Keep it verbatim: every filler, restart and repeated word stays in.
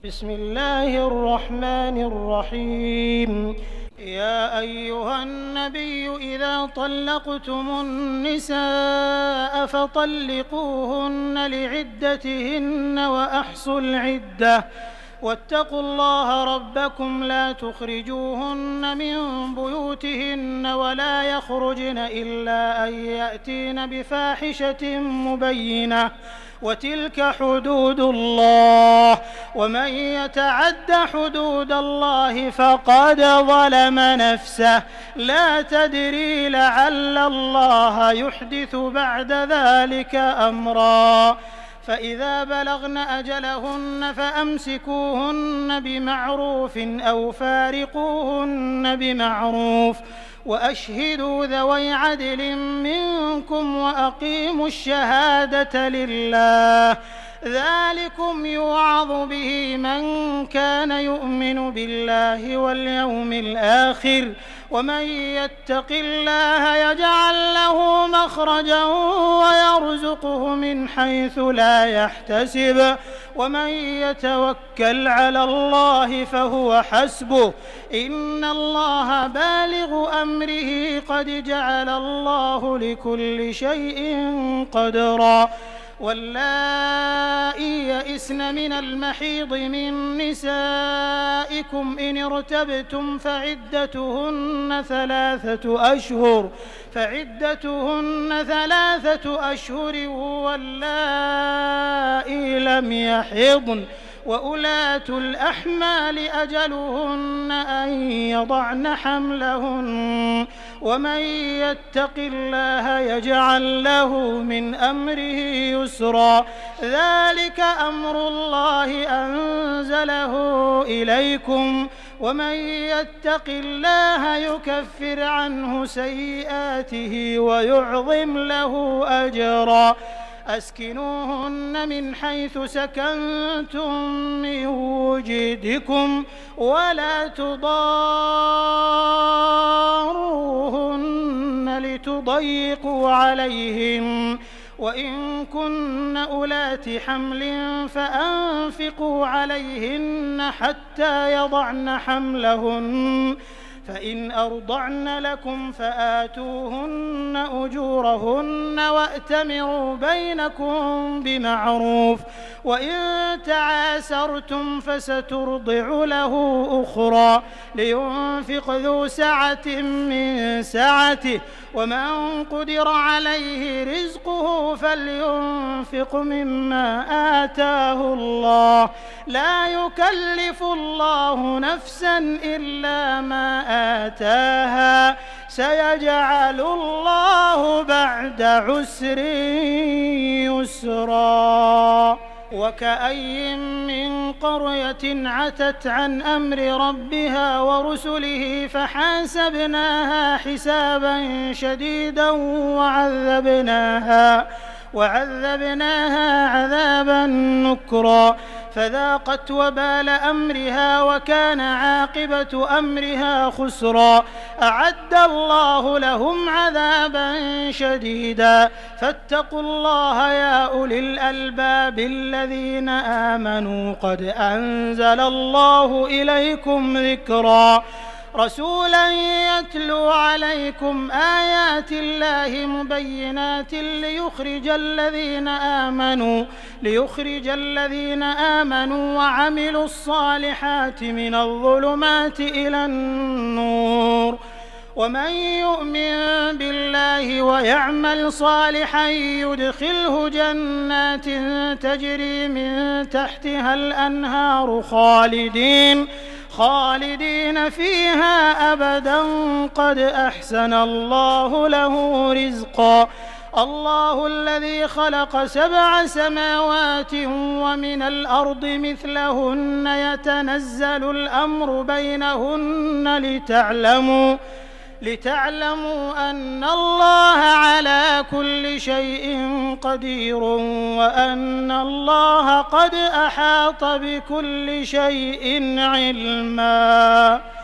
بسم الله الرحمن الرحيم. يا أيها النبي إذا طلقتم النساء فطلقوهن لعدتهن وأحصوا العدة واتقوا الله ربكم لا تخرجوهن من بيوتهن ولا يخرجن إلا أن يأتين بفاحشة مبينة وتلك حدود الله ومن يتعد حدود الله فقد ظلم نفسه لا تدري لعل الله يحدث بعد ذلك أمرا. فإذا بلغن أجلهن فأمسكوهن بمعروف أو فارقوهن بمعروف وأشهدوا ذوي عدل منكم وأقيموا الشهادة لله ذلكم يوعظ به من كان يؤمن بالله واليوم الآخر ومن يتق الله يجعل له مخرجا ويرزقه من حيث لا يحتسب ومن يتوكل على الله فهو حسبه إن الله بالغ أمره قد جعل الله لكل شيء قدرا. واللائي يئسن من المحيض من نسائكم إن ارتبتم فعدتهن ثلاثة أشهر فعدتهن ثلاثة أشهر واللائي لم يحضن وأولاة الأحمال أجلهن أن يضعن حملهن ومن يتق الله يجعل له من أمره يسرا ذلك أمر الله أنزله إليكم ومن يتق الله يكفر عنه سيئاته ويعظم له أجرا. أسكنوهن من حيث سكنتم من وجدكم ولا تضاروهن لتضيقوا عليهم وإن كن أولات حمل فأنفقوا عليهن حتى يضعن حملهن فإن أرضعن لكم فآتوهن أجورهن وأتمروا بينكم بمعروف وإن تعاسرتم فسترضع له أخرى لينفق ذو سعة من سعته ومن قدر عليه رزقه فلينفق مما آتاه الله لا يكلف الله نفسا إلا ما آتاها سيجعل الله بعد عسر يسرا. وكأي من قرية عتت عن أمر ربها ورسله فحاسبناها حسابا شديدا وعذبناها وعذبناها عذابا نكرا فذاقت وبال أمرها وكان عاقبة أمرها خسرا. أعد الله لهم عذابا شديدا فاتقوا الله يا أولي الألباب الذين آمنوا قد أنزل الله إليكم ذكرا رسولا يتلو عليكم آيات الله مبينات ليخرج الذين آمنوا ليخرج الذين آمنوا وعملوا الصالحات من الظلمات إلى النور ومن يؤمن بالله ويعمل صالحا يدخله جنات تجري من تحتها الأنهار خالدين خالدين فيها أبدا قد أحسن الله له رزقا. الله الذي خلق سبع سماوات ومن الأرض مثلهن يتنزل الأمر بينهن لتعلموا لتعلموا أن الله على كل شيء قدير وأن الله قد أحاط بكل شيء علما.